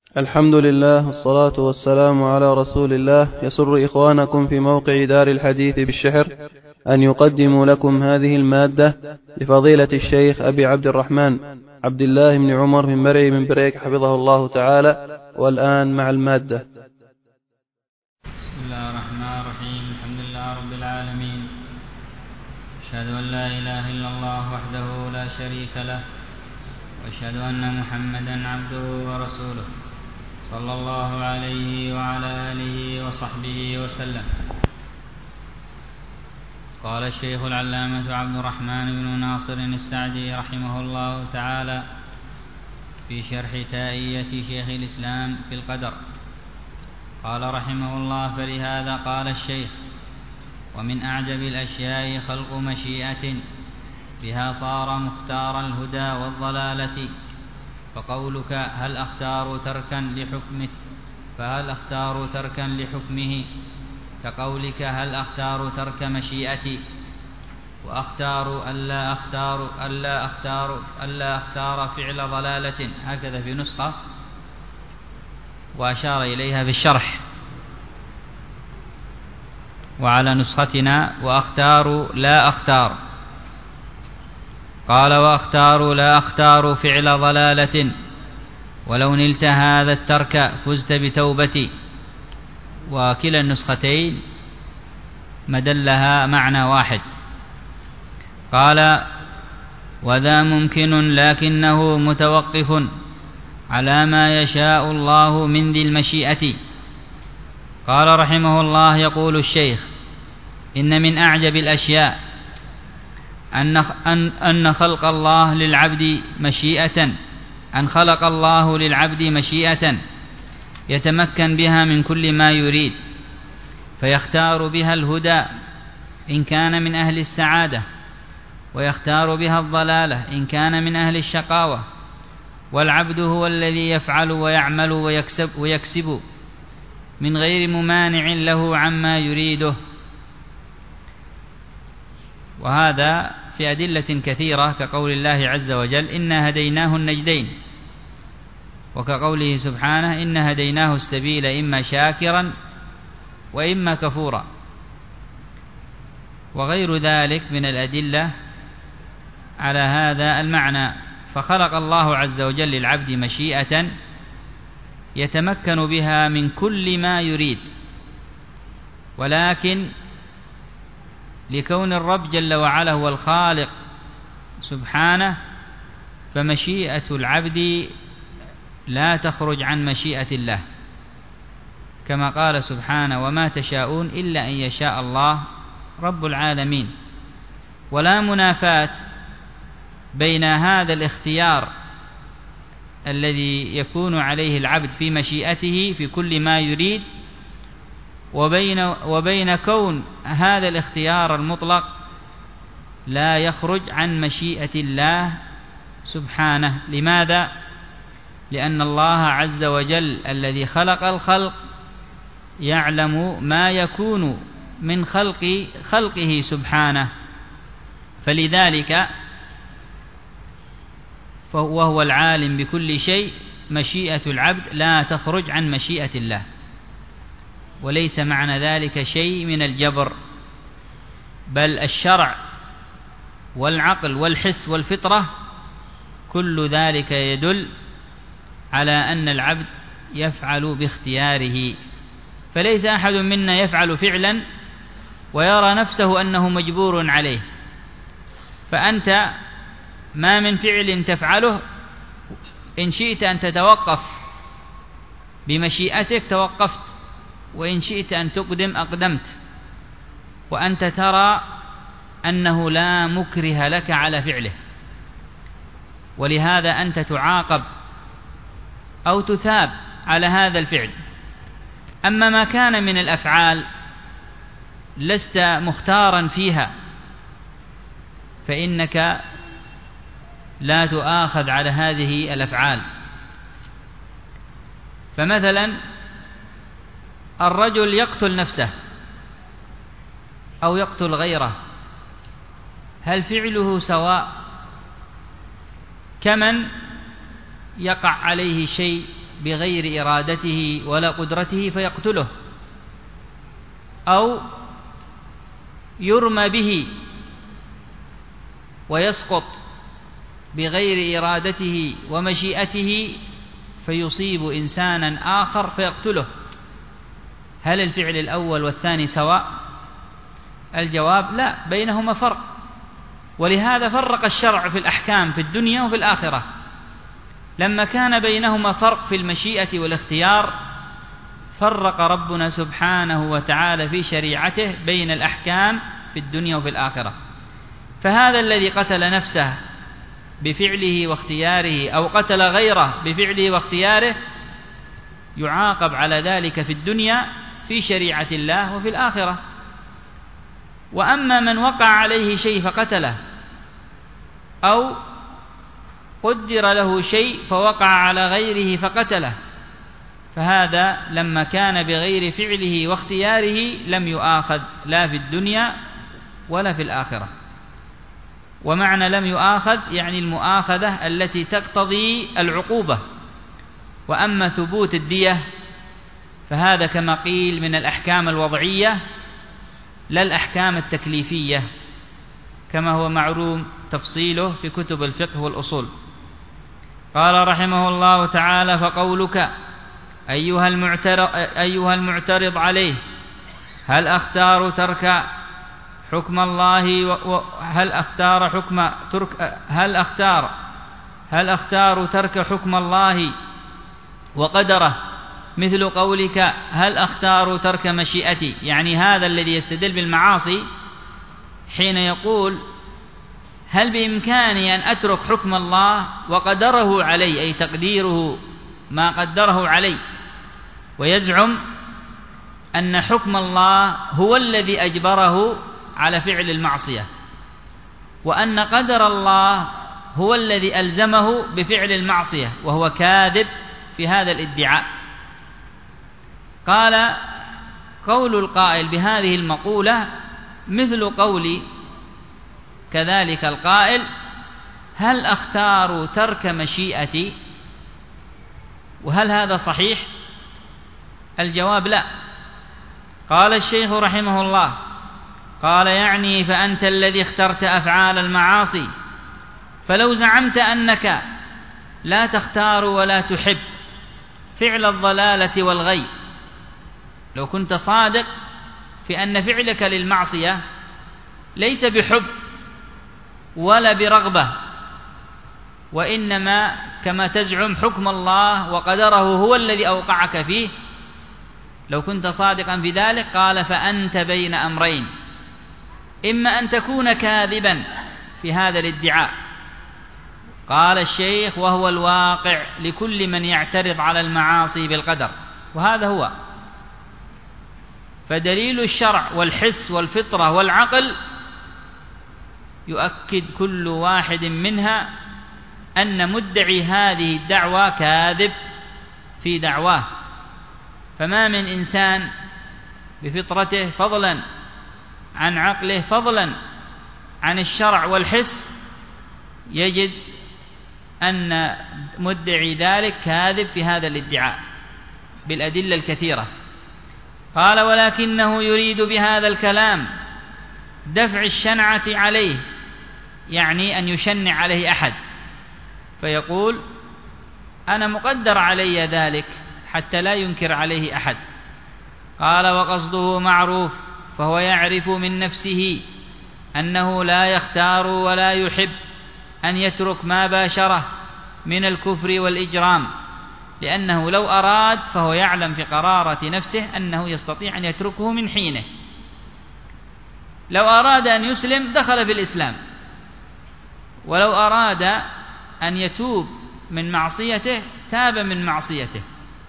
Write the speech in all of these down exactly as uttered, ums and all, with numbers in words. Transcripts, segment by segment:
الحمد لله والصلاة والسلام على رسول الله. يسر إخوانكم في موقع دار الحديث بالشحر أن يقدموا لكم هذه المادة لفضيلة الشيخ أبي عبد الرحمن عبد الله بن عمر بن مرعي بن بريك حفظه الله تعالى. والآن مع المادة. بسم الله الرحمن الرحيم. الحمد لله رب العالمين، أشهد أن لا إله إلا الله وحده لا شريك له، وأشهد أن محمدا عبده ورسوله صلى الله عليه وعلى آله وصحبه وسلم. قال الشيخ العلامة عبد الرحمن بن ناصر السعدي رحمه الله تعالى في شرح تائية شيخ الإسلام في القدر، قال رحمه الله: فلهذا قال الشيخ: ومن أعجب الأشياء خلق مشيئة بها صار مختار الهدى والضلالة، فقولك هل أختار تركا لحكمه فهل أختار تركا لحكمه كقولك هل أختار ترك مشيئتي، وأختار ألا أختار ألا أختار ألا أختار فعل ضلالة. هكذا في نسخة، وأشار إليها في الشرح. وعلى نسختنا وأختار لا أختار، قال: وأختار لا أختار فعل ضلالة، ولو نلت هذا الترك فزت بتوبتي. وكلا النسختين مدلها معنى واحد. قال: وذا ممكن لكنه متوقف على ما يشاء الله من ذي المشيئة. قال رحمه الله: يقول الشيخ: إن من أعجب الأشياء أن أن خلق الله للعبد مشيئة أن خلق الله للعبد مشيئة يتمكن بها من كل ما يريد، فيختار بها الهدى إن كان من أهل السعادة، ويختار بها الضلالة إن كان من أهل الشقاوة. والعبد هو الذي يفعل ويعمل ويكسب, ويكسب من غير ممانع له عما يريده. وهذا في أدلة كثيرة، كقول الله عز وجل: إنا هديناه النجدين، وكقوله سبحانه: إنا هديناه السبيل إما شاكرا وإما كفورا، وغير ذلك من الأدلة على هذا المعنى. فخلق الله عز وجل للعبد مشيئة يتمكن بها من كل ما يريد، ولكن لكون الرب جل وعلا هو الخالق سبحانه، فمشيئة العبد لا تخرج عن مشيئة الله، كما قال سبحانه: وما تشاءون إلا أن يشاء الله رب العالمين. ولا منافاة بين هذا الاختيار الذي يكون عليه العبد في مشيئته في كل ما يريد، وبين, وبين كون هذا الاختيار المطلق لا يخرج عن مشيئة الله سبحانه. لماذا؟ لأن الله عز وجل الذي خلق الخلق يعلم ما يكون من خلق خلقه سبحانه، فلذلك وهو العالم بكل شيء، مشيئة العبد لا تخرج عن مشيئة الله، وليس معنى ذلك شيء من الجبر، بل الشرع والعقل والحس والفطرة كل ذلك يدل على أن العبد يفعل باختياره. فليس أحد منا يفعل فعلا ويرى نفسه أنه مجبور عليه. فأنت ما من فعل تفعله إن شئت أن تتوقف بمشيئتك توقفت، وإن شئت أن تقدم أقدمت، وأنت ترى أنه لا مكره لك على فعله، ولهذا أنت تعاقب أو تثاب على هذا الفعل. أما ما كان من الأفعال لست مختارا فيها فإنك لا تؤاخذ على هذه الأفعال. فمثلا الرجل يقتل نفسه أو يقتل غيره، هل فعله سواء كمن يقع عليه شيء بغير إرادته ولا قدرته فيقتله، أو يرمى به ويسقط بغير إرادته ومشيئته فيصيب إنسانا آخر فيقتله، هل الفعل الأول والثاني سواء؟ الجواب لا، بينهما فرق. ولهذا فرق الشرع في الأحكام في الدنيا وفي الآخرة. لما كان بينهما فرق في المشيئة والاختيار فرق ربنا سبحانه وتعالى في شريعته بين الأحكام في الدنيا وفي الآخرة. فهذا الذي قتل نفسه بفعله واختياره أو قتل غيره بفعله واختياره يعاقب على ذلك في الدنيا في شريعة الله وفي الآخرة. وأما من وقع عليه شيء فقتله أو قدر له شيء فوقع على غيره فقتله فهذا لما كان بغير فعله واختياره لم يؤاخذ لا في الدنيا ولا في الآخرة. ومعنى لم يؤاخذ يعني المؤاخذة التي تقتضي العقوبة. وأما ثبوت الدية فهذا كما قيل من الأحكام الوضعية لا الأحكام التكليفية، كما هو معلوم تفصيله في كتب الفقه والأصول. قال رحمه الله تعالى: فقولك أيها المعترض, أيها المعترض عليه هل أختار ترك حكم الله و هل أختار حكم ترك هل أختار هل أختار ترك حكم الله وقدره مثل قولك هل أختار ترك مشيئتي، يعني هذا الذي يستدل بالمعاصي حين يقول هل بإمكاني أن أترك حكم الله وقدره علي، أي تقديره ما قدره علي، ويزعم أن حكم الله هو الذي أجبره على فعل المعصية وأن قدر الله هو الذي ألزمه بفعل المعصية، وهو كاذب في هذا الادعاء. قال: قول القائل بهذه المقولة مثل قول كذلك القائل هل أختار ترك مشيئتي، وهل هذا صحيح؟ الجواب لا. قال الشيخ رحمه الله: قال يعني فأنت الذي اخترت أفعال المعاصي، فلو زعمت أنك لا تختار ولا تحب فعل الضلالة والغي، لو كنت صادق في أن فعلك للمعصية ليس بحب ولا برغبة، وإنما كما تزعم حكم الله وقدره هو الذي أوقعك فيه، لو كنت صادقا في ذلك قال فأنت بين أمرين: إما أن تكون كاذبا في هذا الادعاء. قال الشيخ: وهو الواقع لكل من يعترض على المعاصي بالقدر، وهذا هو. فدليل الشرع والحس والفطرة والعقل يؤكد كل واحد منها أن مدعي هذه الدعوة كاذب في دعواه. فما من إنسان بفطرته فضلا عن عقله فضلا عن الشرع والحس يجد أن مدعي ذلك كاذب في هذا الادعاء بالأدلة الكثيرة. قال: ولكنه يريد بهذا الكلام دفع الشنعة عليه، يعني أن يشنع عليه أحد فيقول أنا مقدر علي ذلك حتى لا ينكر عليه أحد. قال: وقصده معروف، فهو يعرف من نفسه أنه لا يختار ولا يحب أن يترك ما باشره من الكفر والإجرام، لأنه لو أراد فهو يعلم في قرارة نفسه أنه يستطيع أن يتركه من حينه. لو أراد أن يسلم دخل في الإسلام، ولو أراد أن يتوب من معصيته تاب من معصيته.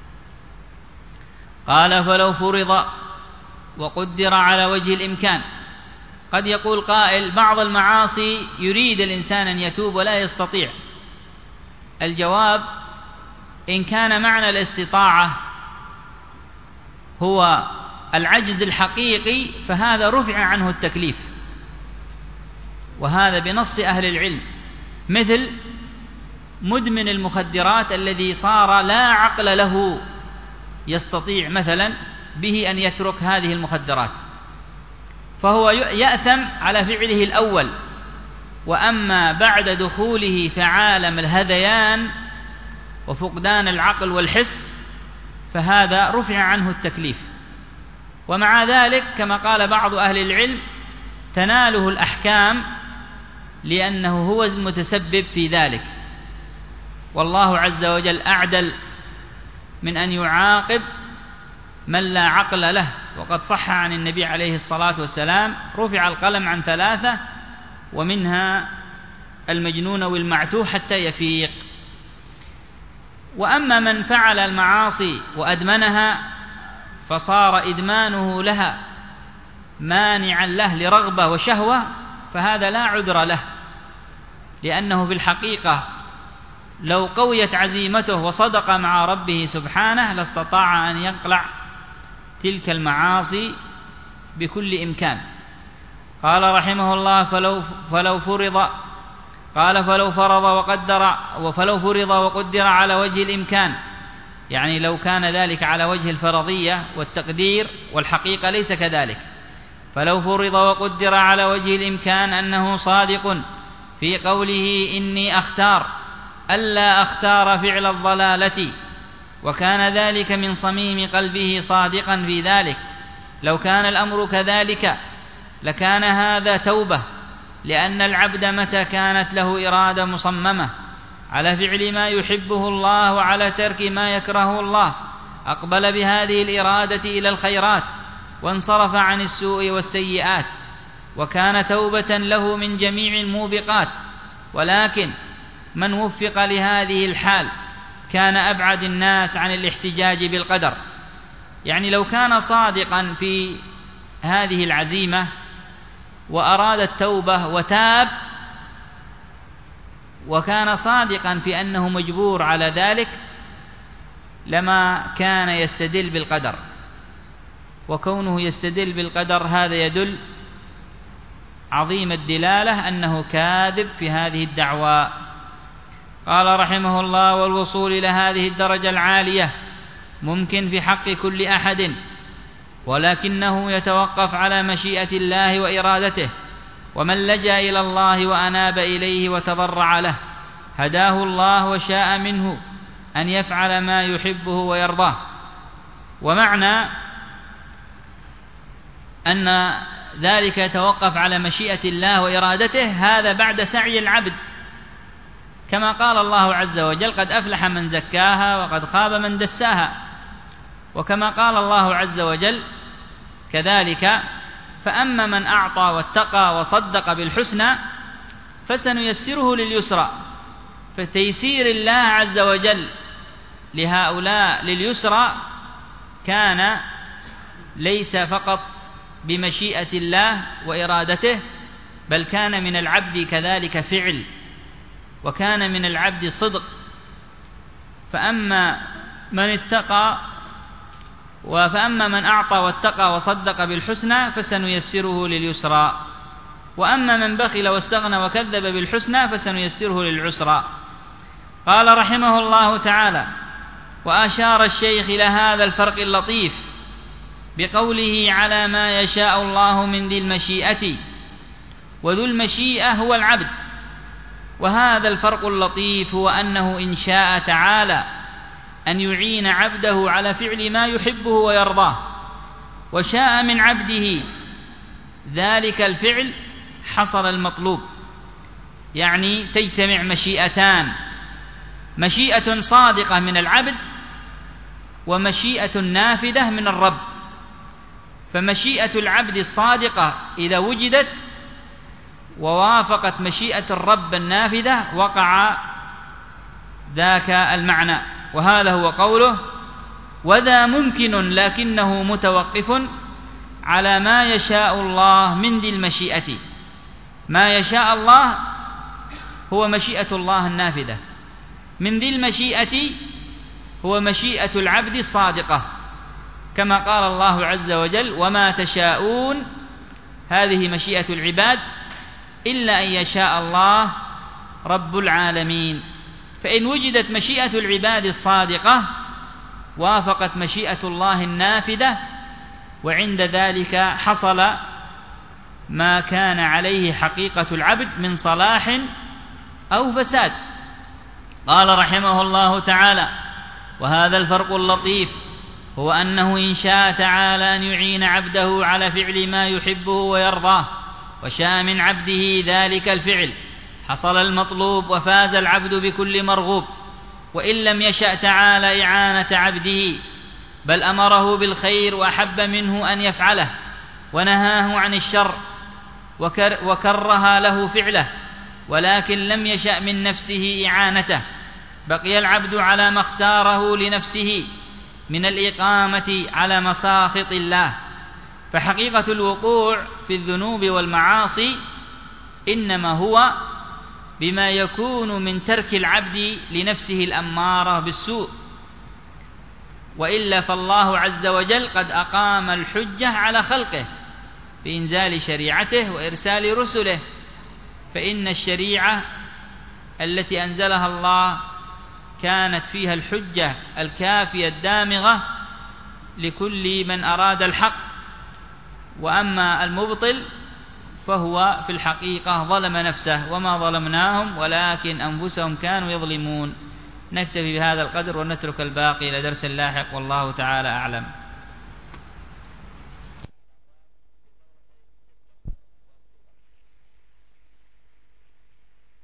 قال: فلو فرض وقدر على وجه الإمكان. قد يقول قائل: بعض المعاصي يريد الإنسان أن يتوب ولا يستطيع. الجواب: إن كان معنى الاستطاعة هو العجز الحقيقي فهذا رفع عنه التكليف، وهذا بنص أهل العلم، مثل مدمن المخدرات الذي صار لا عقل له يستطيع مثلا به أن يترك هذه المخدرات، فهو يأثم على فعله الأول. وأما بعد دخوله في عالم الهذيان وفقدان العقل والحس فهذا رفع عنه التكليف. ومع ذلك كما قال بعض أهل العلم تناله الأحكام لأنه هو المتسبب في ذلك، والله عز وجل أعدل من أن يعاقب من لا عقل له. وقد صح عن النبي عليه الصلاة والسلام رفع القلم عن ثلاثة ومنها المجنون والمعتوه حتى يفيق. وأما من فعل المعاصي وأدمنها فصار إدمانه لها مانعا له لرغبة وشهوة فهذا لا عذر له، لأنه بالحقيقة لو قويت عزيمته وصدق مع ربه سبحانه لاستطاع أن يقلع تلك المعاصي بكل إمكان. قال رحمه الله فلو, فلو فرض قال فلو فرض وقدر وفلو فرض وقدر على وجه الإمكان، يعني لو كان ذلك على وجه الفرضية والتقدير والحقيقة ليس كذلك. فلو فرض وقدر على وجه الإمكان أنه صادق في قوله إني أختار ألا أختار فعل الضلالة، وكان ذلك من صميم قلبه صادقا في ذلك، لو كان الأمر كذلك لكان هذا توبة، لأن العبد متى كانت له إرادة مصممة على فعل ما يحبه الله وعلى ترك ما يكرهه الله أقبل بهذه الإرادة إلى الخيرات وانصرف عن السوء والسيئات، وكان توبة له من جميع الموبقات. ولكن من وفق لهذه الحال كان أبعد الناس عن الاحتجاج بالقدر. يعني لو كان صادقا في هذه العزيمة وأراد التوبة وتاب وكان صادقا في أنه مجبور على ذلك لما كان يستدل بالقدر، وكونه يستدل بالقدر هذا يدل عظيم الدلالة أنه كاذب في هذه الدعوة. قال رحمه الله والوصول إلى هذه الدرجة العالية ممكن في حق كل أحد، ولكنه يتوقف على مشيئة الله وإرادته. ومن لجأ إلى الله وأناب إليه وتضرع له هداه الله وشاء منه أن يفعل ما يحبه ويرضاه. ومعنى أن ذلك يتوقف على مشيئة الله وإرادته هذا بعد سعي العبد، كما قال الله عز وجل قد أفلح من زكاها وقد خاب من دساها. وكما قال الله عز وجل كذلك فأما من أعطى واتقى وصدق بالحسنى فسنيسره لليسرى. فتيسير الله عز وجل لهؤلاء لليسرى كان ليس فقط بمشيئة الله وإرادته، بل كان من العبد كذلك فعل، وكان من العبد صدق. فأما من اتقى وفأما من أعطى واتقى وصدق بالحسنى فسنيسره لليسرى، وأما من بخل واستغنى وكذب بالحسنى فسنيسره للعسرى. قال رحمه الله تعالى وأشار الشيخ إلى هذا الفرق اللطيف بقوله على ما يشاء الله من ذي المشيئة، وذو المشيئة هو العبد. وهذا الفرق اللطيف هو أنه إن شاء تعالى أن يعين عبده على فعل ما يحبه ويرضاه وشاء من عبده ذلك الفعل حصل المطلوب. يعني تجتمع مشيئتان، مشيئة صادقة من العبد ومشيئة نافذة من الرب. فمشيئة العبد الصادقة إذا وجدت ووافقت مشيئة الرب النافذة وقع ذاك المعنى. وهذا هو قوله وذا ممكن لكنه متوقف على ما يشاء الله من ذي المشيئة. ما يشاء الله هو مشيئة الله النافذة، من ذي المشيئة هو مشيئة العبد الصادقة، كما قال الله عز وجل وما تشاءون، هذه مشيئة العباد إلا أن يشاء الله رب العالمين. فإن وجدت مشيئة العباد الصادقة وافقت مشيئة الله النافذة، وعند ذلك حصل ما كان عليه حقيقة العبد من صلاح أو فساد. قال رحمه الله تعالى: وهذا الفرق اللطيف هو أنه إن شاء تعالى أن يعين عبده على فعل ما يحبه ويرضاه وشاء من عبده ذلك الفعل حصل المطلوب وفاز العبد بكل مرغوب، وإن لم يشأ تعالى إعانة عبده بل أمره بالخير وأحب منه أن يفعله ونهاه عن الشر وكر وكره له فعله، ولكن لم يشأ من نفسه إعانته، بقي العبد على ما اختاره لنفسه من الإقامة على مساخط الله. فحقيقة الوقوع في الذنوب والمعاصي إنما هو بما يكون من ترك العبد لنفسه الأمارة بالسوء، وإلا فالله عز وجل قد أقام الحجة على خلقه بإنزال شريعته وإرسال رسله، فإن الشريعة التي أنزلها الله كانت فيها الحجة الكافية الدامغة لكل من أراد الحق، وأما المبطل فهو في الحقيقة ظلم نفسه وما ظلمناهم ولكن أنفسهم كانوا يظلمون. نكتفي بهذا القدر ونترك الباقي إلى درس لاحق، والله تعالى أعلم.